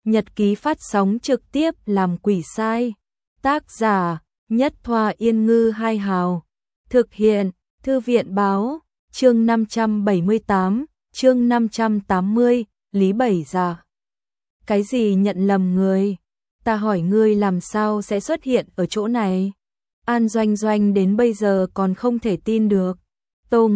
Nhật ký phát sóng trực tiếp làm quỷ sai. Tác giả Nhất Thoa Yên Ngư Hai Hào. Thực hiện Thư viện Báo. Chương 578, chương 580, Lý Bảy Già. Cái gì nhận lầm người? Ta hỏi ngươi làm sao sẽ xuất hiện ở chỗ này? An Doanh Doanh đến bây giờ còn không thể tin được. Tô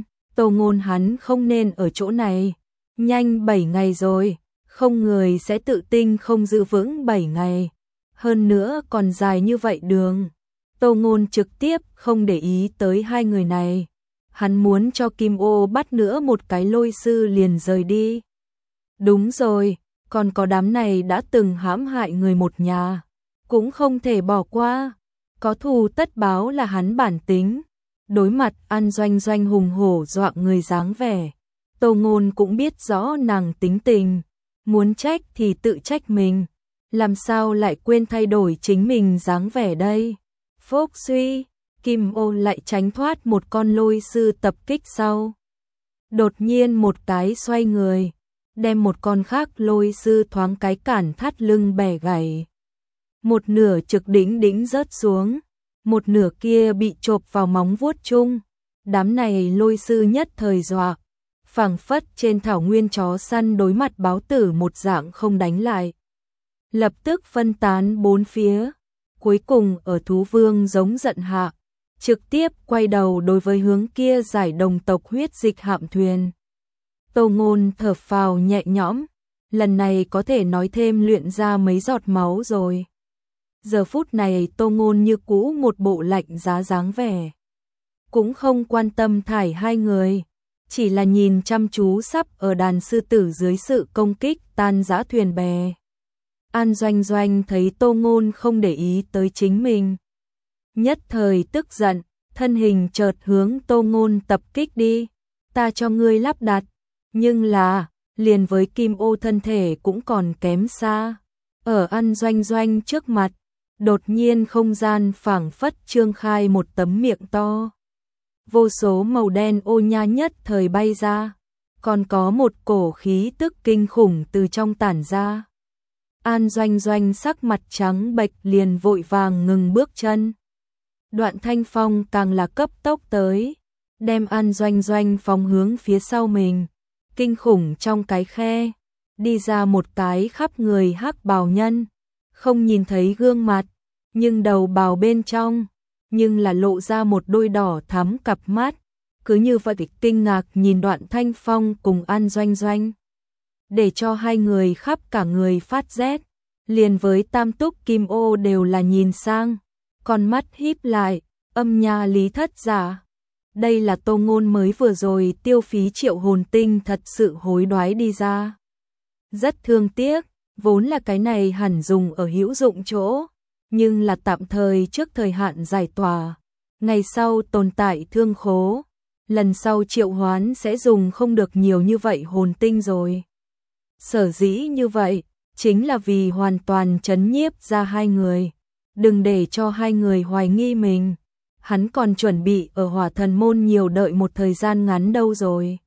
Ngôn hắn không nên ở chỗ này. Nhanh 7 ngày rồi, không người sẽ tự tin không giữ vững 7 ngày. Hơn nữa còn dài như vậy đường. Tô Ngôn trực tiếp không để ý tới hai người này. Hắn muốn cho Kim Ô bắt nữa một cái lôi sư liền rời đi. Đúng rồi, còn có đám này đã từng hãm hại người một nhà. Cũng không thể bỏ qua. Có thù tất báo là hắn bản tính. Đối mặt An Doanh Doanh hùng hổ dọa người dáng vẻ. Tô Ngôn cũng biết rõ nàng tính tình. Muốn trách thì tự trách mình. Làm sao lại quên thay đổi chính mình dáng vẻ đây? Phốc suy, Kim Ô lại tránh thoát một con lôi sư tập kích sau. Đột nhiên một cái xoay người, đem một con khác lôi sư thoáng cái cản thắt lưng bẻ gãy. Một nửa trực đỉnh rớt xuống, một nửa kia bị chộp vào móng vuốt chung. Đám này lôi sư nhất thời dọa, phảng phất trên thảo nguyên chó săn đối mặt báo tử một dạng không đánh lại. Lập tức phân tán bốn phía, cuối cùng ở thú vương giống giận hạ, trực tiếp quay đầu đối với hướng kia giải đồng tộc huyết dịch hạm thuyền. Tô Ngôn thở phào nhẹ nhõm, lần này có thể nói thêm luyện ra mấy giọt máu rồi. Giờ phút này Tô Ngôn như cũ một bộ lạnh giá dáng vẻ. Cũng không quan tâm thải hai người, chỉ là nhìn chăm chú sắp ở đàn sư tử dưới sự công kích tan rã thuyền bè. An Doanh Doanh thấy Tô Ngôn không để ý tới chính mình. Nhất thời tức giận, thân hình chợt hướng Tô Ngôn tập kích đi. Ta cho ngươi lắp đặt, nhưng là, liền với Kim Ô thân thể cũng còn kém xa. Ở An Doanh Doanh trước mặt, đột nhiên không gian phảng phất trương khai một tấm miệng to. Vô số màu đen ô nha nhất thời bay ra, còn có một cổ khí tức kinh khủng từ trong tản ra. An Doanh Doanh sắc mặt trắng bệch liền vội vàng ngừng bước chân. Đoạn Thanh Phong càng là cấp tốc tới, đem An Doanh Doanh phóng hướng phía sau mình. Kinh khủng trong cái khe, đi ra một cái khắp người hắc bào nhân, không nhìn thấy gương mặt, nhưng đầu bào bên trong, nhưng là lộ ra một đôi đỏ thắm cặp mắt. Cứ như vậy kinh ngạc nhìn Đoạn Thanh Phong cùng An Doanh Doanh, để cho hai người khắp cả người phát rét, liền với Tam Túc Kim Ô đều là nhìn sang, con mắt híp lại, âm nha Lý Thất Giả. Đây là Tô Ngôn mới vừa rồi tiêu phí triệu hồn tinh thật sự hối đoái đi ra. Rất thương tiếc, vốn là cái này hẳn dùng ở hữu dụng chỗ, nhưng là tạm thời trước thời hạn giải tỏa, ngày sau tồn tại thương khố, lần sau triệu hoán sẽ dùng không được nhiều như vậy hồn tinh rồi. Sở dĩ như vậy, chính là vì hoàn toàn trấn nhiếp ra hai người, đừng để cho hai người hoài nghi mình. Hắn còn chuẩn bị ở Hỏa Thần Môn nhiều đợi một thời gian ngắn đâu rồi.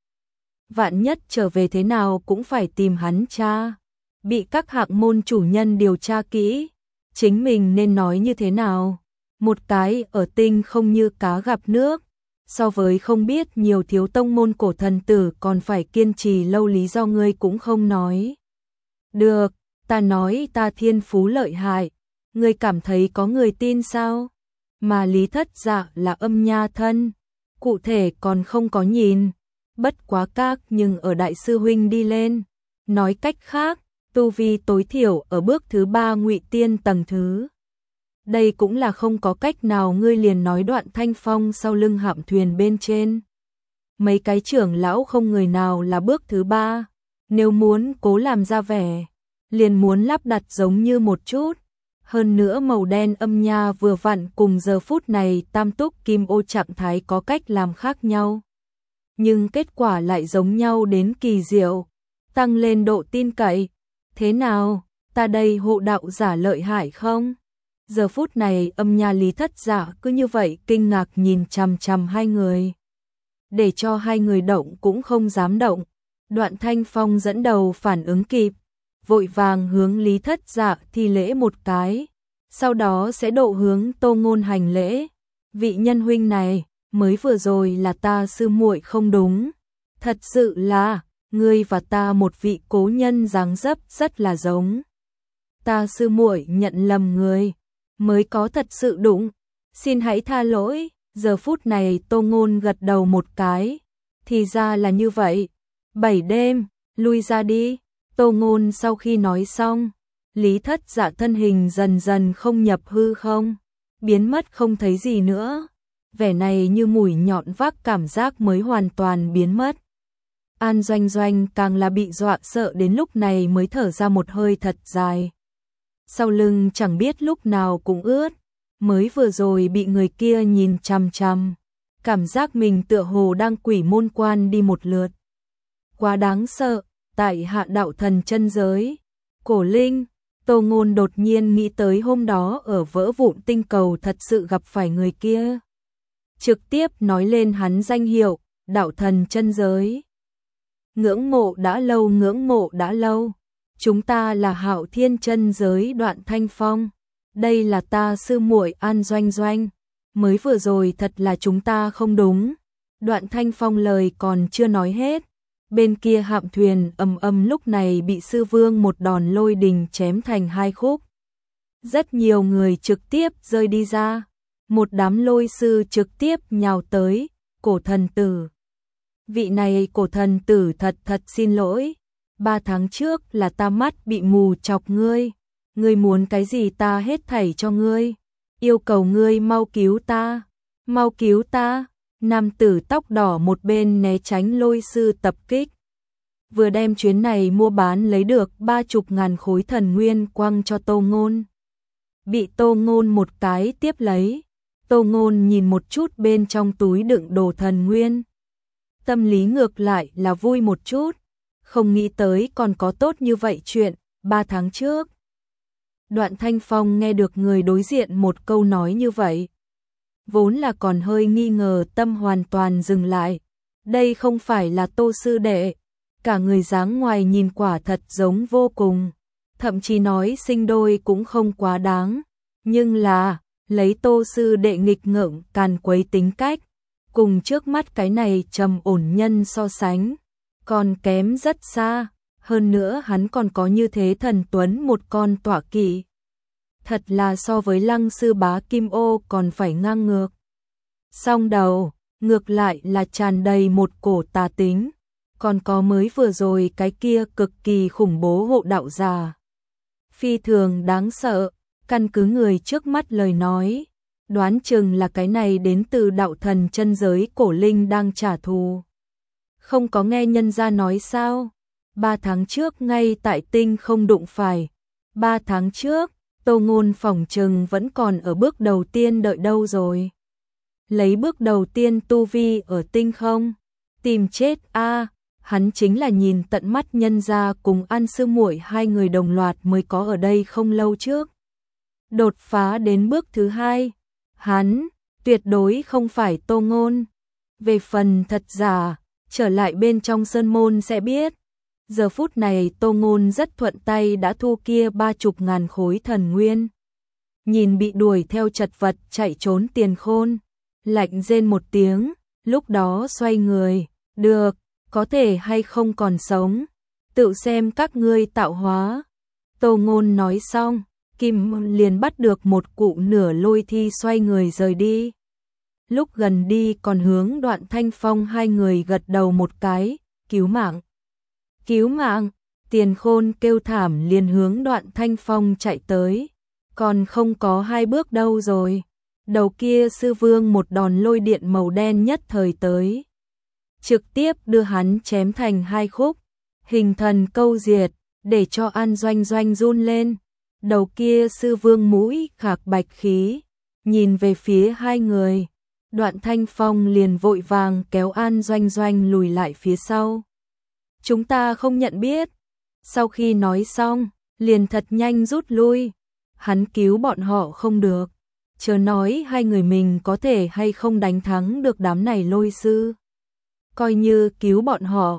Vạn nhất trở về thế nào cũng phải tìm hắn cha. Bị các hạng môn chủ nhân điều tra kỹ, chính mình nên nói như thế nào? Một cái ở tinh không như cá gặp nước, so với không biết nhiều thiếu tông môn cổ thần tử còn phải kiên trì lâu lý do ngươi cũng không nói. Được, ta nói ta thiên phú lợi hại, ngươi cảm thấy có người tin sao? Mà Lý Thất Dạ là âm nha thân, cụ thể còn không có nhìn, bất quá các nhưng ở đại sư huynh đi lên. Nói cách khác, tu vi tối thiểu ở bước thứ 3 ngụy tiên tầng thứ. Đây cũng là không có cách nào ngươi liền nói Đoạn Thanh Phong sau lưng hạm thuyền bên trên. Mấy cái trưởng lão không người nào là bước thứ 3, nếu muốn cố làm ra vẻ, liền muốn lắp đặt giống như một chút. Hơn nữa màu đen âm nha vừa vặn cùng giờ phút này Tam Túc Kim Ô trạng thái có cách làm khác nhau. Nhưng kết quả lại giống nhau đến kỳ diệu, tăng lên độ tin cậy. Thế nào, ta đây hộ đạo giả lợi hại không? Giờ phút này âm nha Lý Thất Giả cứ như vậy kinh ngạc nhìn chằm chằm hai người. Để cho hai người động cũng không dám động. Đoạn Thanh Phong dẫn đầu phản ứng kịp, vội vàng hướng Lý Thất Dạ thi lễ một cái, sau đó sẽ độ hướng Tô Ngôn hành lễ. Vị nhân huynh này, mới vừa rồi là ta sư muội không đúng. Thật sự là, ngươi và ta một vị cố nhân dáng dấp rất là giống. Ta sư muội nhận lầm người, mới có thật sự đúng. Xin hãy tha lỗi. Giờ phút này Tô Ngôn gật đầu một cái. Thì ra là như vậy. 7 đêm, lui ra đi. Tô Ngôn sau khi nói xong, Lý Thất Dạ thân hình dần dần không nhập hư không, biến mất không thấy gì nữa. Vẻ này như mũi nhọn vác cảm giác mới hoàn toàn biến mất. An Doanh Doanh càng là bị dọa sợ đến lúc này mới thở ra một hơi thật dài. Sau lưng chẳng biết lúc nào cũng ướt, mới vừa rồi bị người kia nhìn chằm chằm, cảm giác mình tựa hồ đang quỷ môn quan đi một lượt. Quá đáng sợ, tại hạ đạo thần chân giới. Cổ Linh, Tô Ngôn đột nhiên nghĩ tới hôm đó ở vỡ vụn tinh cầu thật sự gặp phải người kia. Trực tiếp nói lên hắn danh hiệu, đạo thần chân giới. Ngưỡng mộ đã lâu, ngưỡng mộ đã lâu. Chúng ta là Hạo Thiên chân giới Đoạn Thanh Phong. Đây là ta sư muội An Doanh Doanh. Mới vừa rồi thật là chúng ta không đúng. Đoạn Thanh Phong lời còn chưa nói hết. Bên kia hạm thuyền ầm lúc này bị sư vương một đòn lôi đình chém thành 2 khúc. Rất nhiều người trực tiếp rơi đi ra. Một đám lôi sư trực tiếp nhào tới, cổ thần tử. Vị này cổ thần tử thật xin lỗi. 3 tháng trước là ta mắt bị mù chọc ngươi. Ngươi muốn cái gì ta hết thảy cho ngươi. Yêu cầu ngươi mau cứu ta. Mau cứu ta. Nam tử tóc đỏ một bên né tránh lôi sư tập kích. Vừa đem chuyến này mua bán lấy được 30.000 khối thần nguyên quăng cho Tô Ngôn. Bị Tô Ngôn một cái tiếp lấy. Tô Ngôn nhìn một chút bên trong túi đựng đồ thần nguyên. Tâm lý ngược lại là vui một chút. Không nghĩ tới còn có tốt như vậy chuyện. 3 tháng trước, Đoạn Thanh Phong nghe được người đối diện một câu nói như vậy. Vốn là còn hơi nghi ngờ, tâm hoàn toàn dừng lại. Đây không phải là Tô sư đệ. Cả người dáng ngoài nhìn quả thật giống vô cùng. Thậm chí nói sinh đôi cũng không quá đáng. Nhưng là, lấy Tô sư đệ nghịch ngợm càn quấy tính cách, cùng trước mắt cái này trầm ổn nhân so sánh, còn kém rất xa. Hơn nữa hắn còn có như thế thần tuấn một con tọa kỵ. Thật là so với Lăng sư bá Kim Ô còn phải ngang ngược. Song đầu, ngược lại là tràn đầy một cổ tà tính. Còn có mới vừa rồi cái kia cực kỳ khủng bố hộ đạo giả. Phi thường đáng sợ, căn cứ người trước mắt lời nói. Đoán chừng là cái này đến từ đạo thần chân giới Cổ Linh đang trả thù. Không có nghe nhân gia nói sao? 3 tháng trước ngay tại tinh không đụng phải. 3 tháng trước, Tô Ngôn phỏng chừng vẫn còn ở bước đầu tiên đợi đâu rồi. Lấy bước đầu tiên tu vi ở tinh không. Tìm chết a. Hắn chính là nhìn tận mắt nhân gia cùng An sư muội hai người đồng loạt mới có ở đây không lâu trước. Đột phá đến bước thứ 2. Hắn, tuyệt đối không phải Tô Ngôn. Về phần thật giả, trở lại bên trong sơn môn sẽ biết. Giờ phút này Tô Ngôn rất thuận tay đã thu kia 30.000 khối thần nguyên. Nhìn bị đuổi theo chật vật chạy trốn Tiền Khôn, lạnh rên một tiếng, lúc đó xoay người, được, có thể hay không còn sống, tự xem các ngươi tạo hóa. Tô Ngôn nói xong, Kim liền bắt được một cụ nửa lôi thi xoay người rời đi. Lúc gần đi còn hướng Đoạn Thanh Phong hai người gật đầu một cái, cứu mạng. Cứu mạng, Tiền Khôn kêu thảm liền hướng Đoạn Thanh Phong chạy tới. Còn không có 2 bước đâu rồi. Đầu kia sư vương một đòn lôi điện màu đen nhất thời tới. Trực tiếp đưa hắn chém thành 2 khúc. Hình thần câu diệt, để cho An Doanh Doanh run lên. Đầu kia sư vương mũi khạc bạch khí. Nhìn về phía hai người. Đoạn Thanh Phong liền vội vàng kéo An Doanh Doanh lùi lại phía sau. Chúng ta không nhận biết. Sau khi nói xong, liền thật nhanh rút lui. Hắn cứu bọn họ không được. Chờ nói hai người mình có thể hay không đánh thắng được đám này lôi sư. Coi như cứu bọn họ,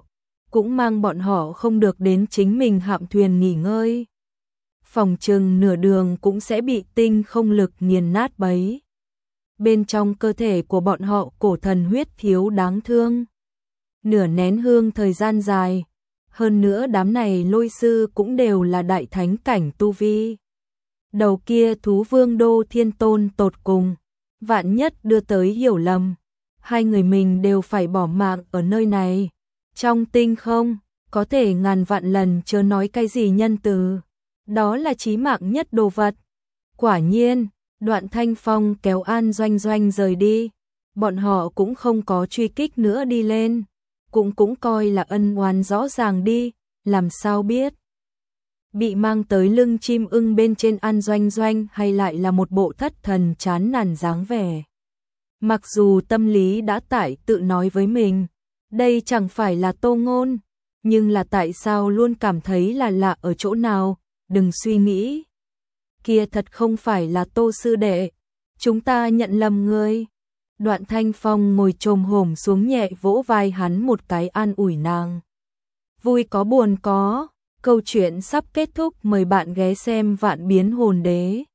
cũng mang bọn họ không được đến chính mình hạm thuyền nghỉ ngơi. Phòng chừng nửa đường cũng sẽ bị tinh không lực nghiền nát bấy. Bên trong cơ thể của bọn họ cổ thần huyết thiếu đáng thương. Nửa nén hương thời gian dài, hơn nữa đám này lôi sư cũng đều là đại thánh cảnh tu vi. Đầu kia thú vương Đô Thiên Tôn tột cùng, vạn nhất đưa tới hiểu lầm, hai người mình đều phải bỏ mạng ở nơi này. Trong tinh không, có thể ngàn vạn lần chớ nói cái gì nhân từ, đó là chí mạng nhất đồ vật. Quả nhiên, Đoạn Thanh Phong kéo An Doanh Doanh rời đi, bọn họ cũng không có truy kích nữa đi lên, cũng coi là ân oán rõ ràng đi, làm sao biết. Bị mang tới lưng chim ưng bên trên An Doanh Doanh hay lại là một bộ thất thần chán nản dáng vẻ. Mặc dù tâm lý đã tại tự nói với mình, đây chẳng phải là Tô Ngôn, nhưng là tại sao luôn cảm thấy là lạ ở chỗ nào, đừng suy nghĩ. Kia thật không phải là Tô sư đệ, chúng ta nhận lầm người. Đoạn Thanh Phong ngồi chồm hổm xuống nhẹ vỗ vai hắn một cái an ủi nàng. Vui có buồn có, câu chuyện sắp kết thúc, mời bạn ghé xem Vạn Biến Hồn Đế.